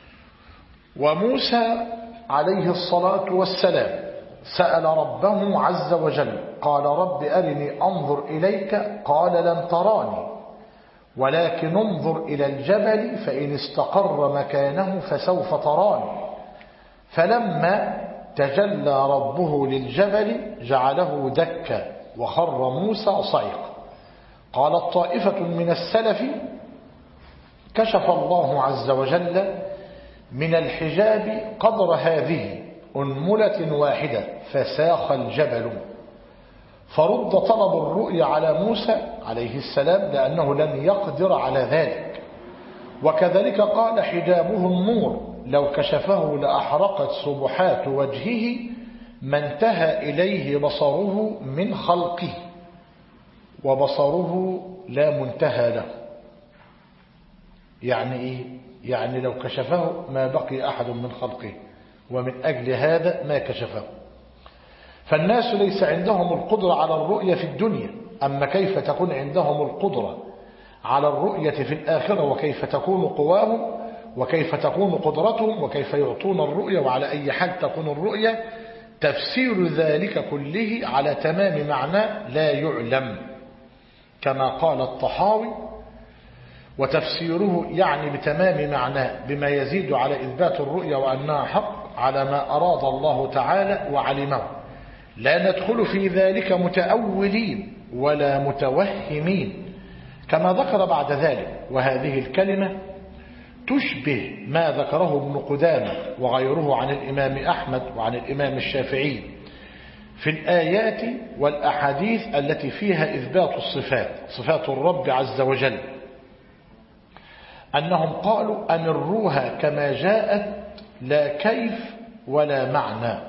وموسى عليه الصلاة والسلام سأل ربه عز وجل قال رب أرني أنظر إليك، قال لن تراني ولكن انظر إلى الجبل فإن استقر مكانه فسوف تراني. فلما تجلى ربه للجبل جعله دكا وخر موسى صعقا. قالت طائفة من السلف كشف الله عز وجل من الحجاب قدر هذه أنملة واحدة فساخ الجبل، فرد طلب الرؤيا على موسى عليه السلام لأنه لم يقدر على ذلك. وكذلك قال حجابه النور لو كشفه لأحرقت سبحات وجهه ما انتهى إليه بصره من خلقه، وبصره لا منتهى له. يعني إيه؟ يعني لو كشفه ما بقي أحد من خلقه، ومن أجل هذا ما كشفه. فالناس ليس عندهم القدرة على الرؤية في الدنيا، أما كيف تكون عندهم القدرة على الرؤية في الآخرة، وكيف تكون قواهم، وكيف تكون قدرتهم، وكيف يعطون الرؤية، وعلى أي حال تكون الرؤية. تفسير ذلك كله على تمام معنى لا يعلم، كما قال الطحاوي وتفسيره يعني بتمام معناه بما يزيد على إثبات الرؤية وأنها حق على ما أراد الله تعالى وعلمه. لا ندخل في ذلك متأولين ولا متوهمين، كما ذكر بعد ذلك. وهذه الكلمة تشبه ما ذكره ابن قدامة وغيره عن الإمام أحمد وعن الإمام الشافعي في الآيات والأحاديث التي فيها إثبات الصفات، صفات الرب عز وجل، أنهم قالوا أمروها كما جاءت لا كيف ولا معنى.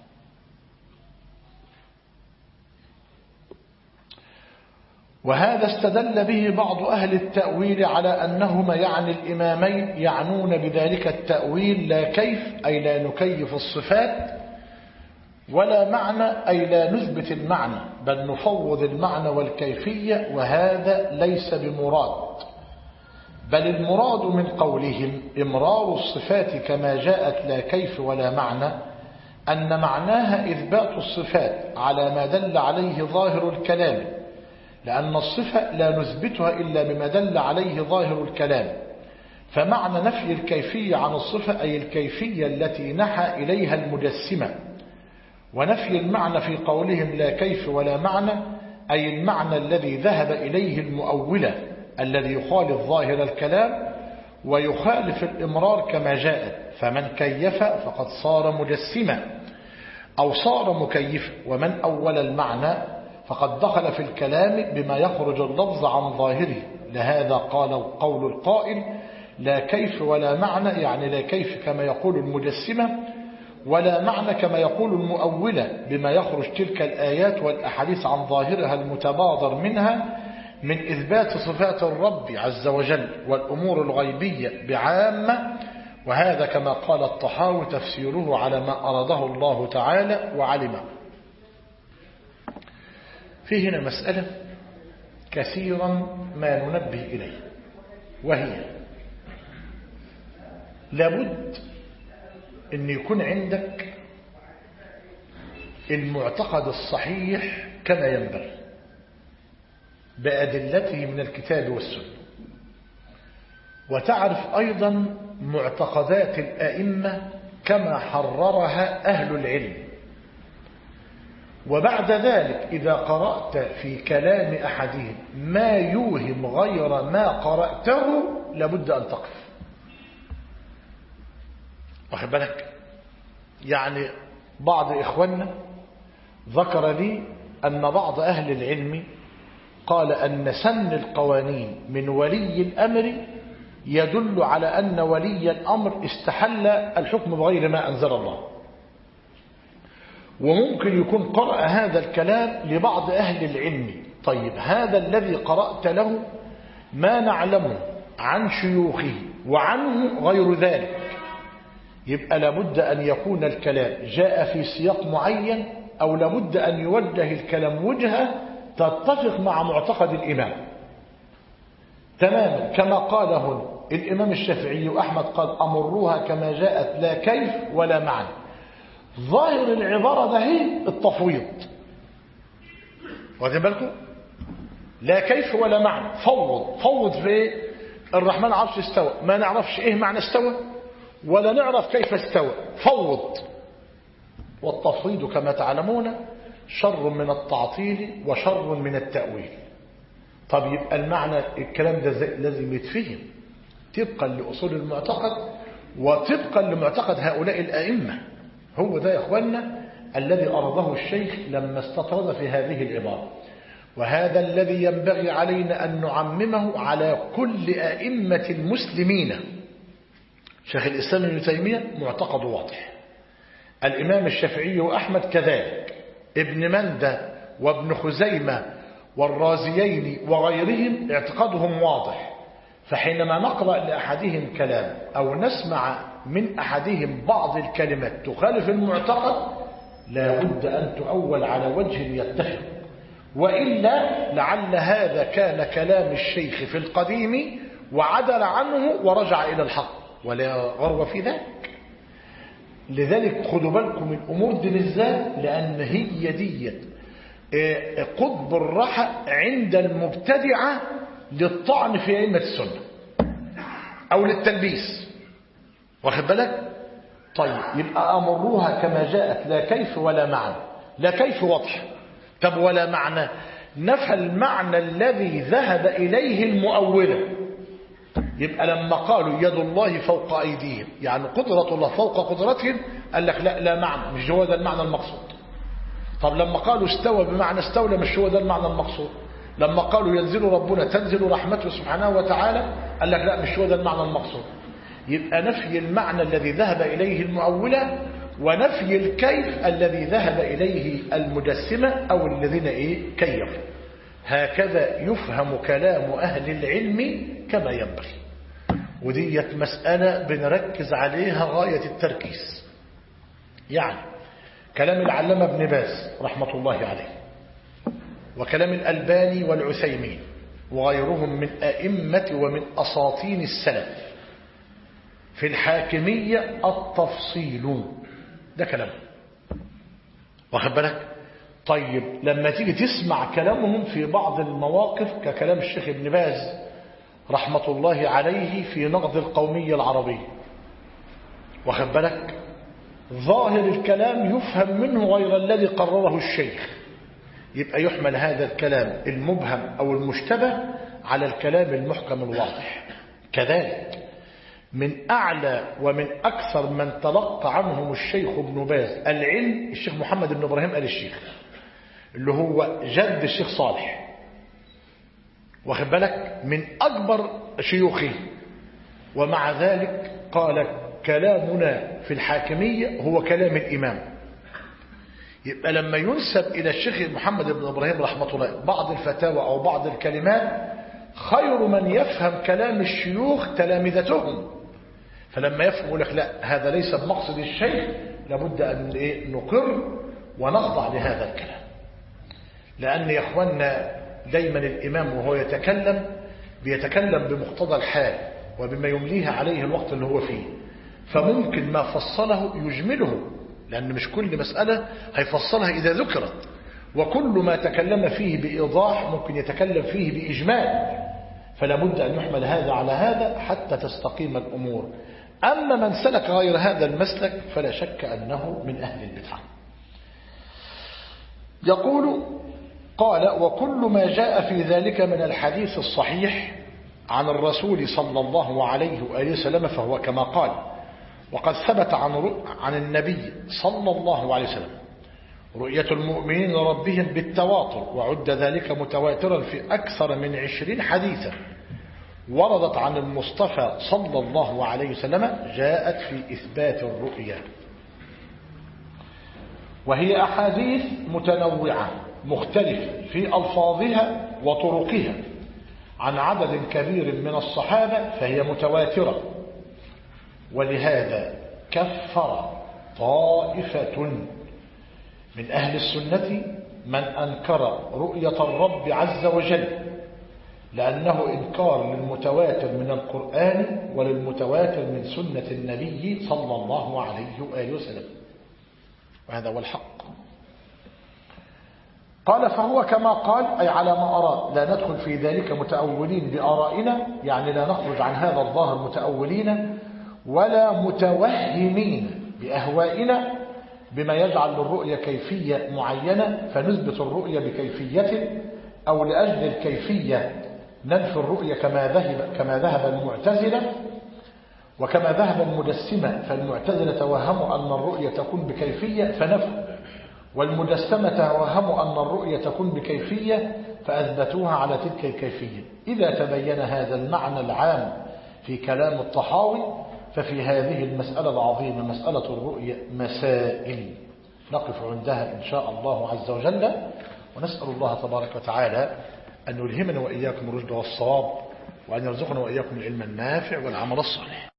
وهذا استدل به بعض أهل التأويل على أنهما يعني الإمامين يعنون بذلك التأويل لا كيف أي لا نكيف الصفات، ولا معنى أي لا نثبت المعنى بل نفوض المعنى والكيفية، وهذا ليس بمراد، بل المراد من قولهم إمرار الصفات كما جاءت لا كيف ولا معنى أن معناها إثبات الصفات على ما دل عليه ظاهر الكلام، لأن الصفة لا نثبتها إلا بما دل عليه ظاهر الكلام. فمعنى نفي الكيفية عن الصفة أي الكيفية التي نحى إليها المجسمة، ونفي المعنى في قولهم لا كيف ولا معنى أي المعنى الذي ذهب إليه المؤولة الذي يخالف ظاهر الكلام ويخالف الإمرار كما جاءت، فمن كيف فقد صار مجسما أو صار مكيفا، ومن أول المعنى فقد دخل في الكلام بما يخرج اللفظ عن ظاهره. لهذا قال قول القائل لا كيف ولا معنى، يعني لا كيف كما يقول المجسمة ولا معنى كما يقول المؤولة بما يخرج تلك الآيات والأحاديث عن ظاهرها المتبادر منها من إثبات صفات الرب عز وجل والأمور الغيبية بعامة. وهذا كما قال الطحاوي تفسيره على ما أراده الله تعالى وعلمه. في هنا مسألة كثيرا ما ننبه إليه، وهي لابد أن يكون عندك المعتقد الصحيح كما ينبغي بأدلته من الكتاب والسنة، وتعرف أيضا معتقدات الأئمة كما حررها أهل العلم. وبعد ذلك إذا قرأت في كلام أحدهم ما يوهم غير ما قرأته لابد أن تقف. واخد بالك؟ يعني بعض إخواننا ذكر لي أن بعض أهل العلم قال أن سن القوانين من ولي الأمر يدل على أن ولي الأمر استحل الحكم بغير ما أنزل الله. وممكن يكون قرأ هذا الكلام لبعض أهل العلم. طيب هذا الذي قرأت له ما نعلمه عن شيوخه وعنه غير ذلك، يبقى لابد أن يكون الكلام جاء في سياق معين، أو لابد أن يوجه الكلام وجهة تتفق مع معتقد الإمام تماما، كما قاله الإمام الشافعي وأحمد قال أمروها كما جاءت لا كيف ولا معنى. ظاهر العبارة ده هي التفويض، واخدين بالكم؟ لا كيف ولا معنى، فوض في الرحمن عرش استوى، ما نعرفش ايه معنى استوى ولا نعرف كيف استوى، فوض. والتفويض كما تعلمون شر من التعطيل وشر من التأويل. طب يبقى المعنى الكلام ده لازم يتفهم طبقا لأصول المعتقد وطبقا لمعتقد هؤلاء الأئمة. هو ده يا اخوانا الذي أرضه الشيخ لما استطرد في هذه العبارة، وهذا الذي ينبغي علينا أن نعممه على كل أئمة المسلمين. شيخ الإسلام ابن تيمية معتقد واضح، الإمام الشافعي وأحمد كذلك، ابن مندة وابن خزيمة والرازيين وغيرهم اعتقادهم واضح. فحينما نقرأ لأحدهم كلام أو نسمع من أحدهم بعض الكلمات تخالف المعتقد لا بد أن تؤول على وجه يتفق، وإلا لعل هذا كان كلام الشيخ في القديم وعدل عنه ورجع إلى الحق، ولا غرو في ذلك. لذلك خدوا بالكم من أمور دي بالذات، لأن هي ديت قطب الرحى عند المبتدعة للطعن في أئمة السنة أو للتلبيس، واخد بالك؟ طيب يبقى أمروها كما جاءت لا كيف ولا معنى. لا كيف واضح، طب ولا معنى؟ نفى المعنى الذي ذهب إليه المؤولة. يبقى لما قالوا يد الله فوق أيديهم يعني قدرة الله فوق قدرتهم، قال لك لا معنى، مش هو ده المعنى المقصود. طب لما قالوا استوى بمعنى استولى، مش هو ده المعنى المقصود. لما قالوا ينزل ربنا تنزل رحمته سبحانه وتعالى، قال لك لا مش هو ده المعنى المقصود. يبقى نفي المعنى الذي ذهب إليه المؤولة، ونفي الكيف الذي ذهب إليه المجسمة أو الذين كيفوا. هكذا يفهم كلام أهل العلم كما ينبغي. وديت مسألة بنركز عليها غاية التركيز. يعني كلام العلامة ابن باز رحمة الله عليه، وكلام الألباني والعثيمين وغيرهم من أئمة ومن أساطين السلف في الحاكمية التفصيل، ده كلام واخد بالك. طيب لما تيجي تسمع كلامهم في بعض المواقف ككلام الشيخ ابن باز رحمة الله عليه في نقد القومية العربية، واخد بالك، ظاهر الكلام يفهم منه غير الذي قرره الشيخ. يبقى يحمل هذا الكلام المبهم أو المشتبه على الكلام المحكم الواضح. كذلك من أعلى ومن أكثر من تلقى عنهم الشيخ ابن باز العلم الشيخ محمد بن إبراهيم آل الشيخ، اللي هو جد الشيخ صالح، واخد بالك، من أكبر شيوخه. ومع ذلك قال كلامنا في الحاكمية هو كلام الإمام. يبقى لما ينسب إلى الشيخ محمد بن إبراهيم رحمة الله بعض الفتاوى أو بعض الكلمات، خير من يفهم كلام الشيوخ تلامذتهم. فلما يفهم يقول لك لا هذا ليس بمقصد الشيخ، لابد أن نقر ونخضع لهذا الكلام. لأن يا إخواننا دايما الإمام وهو يتكلم بيتكلم بمقتضى الحال وبما يمليه عليه الوقت اللي هو فيه، فممكن ما فصله يجمله، لأن مش كل مسألة هيفصلها إذا ذكرت، وكل ما تكلم فيه بإيضاح ممكن يتكلم فيه بإجمال، فلا بد أن يحمل هذا على هذا حتى تستقيم الأمور. أما من سلك غير هذا المسلك فلا شك أنه من أهل البدعة. يقول قال وكل ما جاء في ذلك من الحديث الصحيح عن الرسول صلى الله عليه وآله وسلم فهو كما قال. وقد ثبت عن النبي صلى الله عليه وسلم رؤية المؤمنين لربهم بالتواتر، وعد ذلك متواترا في أكثر من 20 حديثا وردت عن المصطفى صلى الله عليه وسلم جاءت في إثبات الرؤية، وهي أحاديث متنوعة مختلفة في ألفاظها وطرقها عن عدد كبير من الصحابة، فهي متواترة. ولهذا كفر طائفة من أهل السنة من أنكر رؤية الرب عز وجل، لأنه إنكار للمتواتر من القرآن وللمتواتر من سنة النبي صلى الله عليه وآله وسلم، وهذا هو الحق. قال فهو كما قال أي على ما أراد، لا ندخل في ذلك متأولين بآرائنا، يعني لا نخرج عن هذا الظاهر متأولين ولا متوهمين بأهوائنا بما يجعل للرؤية كيفية معينة فنثبت الرؤية بكيفية، أو لأجل الكيفية ننفي الرؤية كما ذهب المعتزلة وكما ذهب المجسمة. فالمعتزلة توهموا أن الرؤية تكون بكيفية فنفوا، والمجسمة توهموا أن الرؤية تكون بكيفية فأثبتوها على تلك الكيفية. إذا تبين هذا المعنى العام في كلام الطحاوي، ففي هذه المسألة العظيمة مسألة الرؤية مسائل نقف عندها إن شاء الله عز وجل، ونسأل الله تبارك وتعالى أن يلهمنا وإياكم الرشد والصواب، وأن يرزقنا وإياكم العلم النافع والعمل الصالح.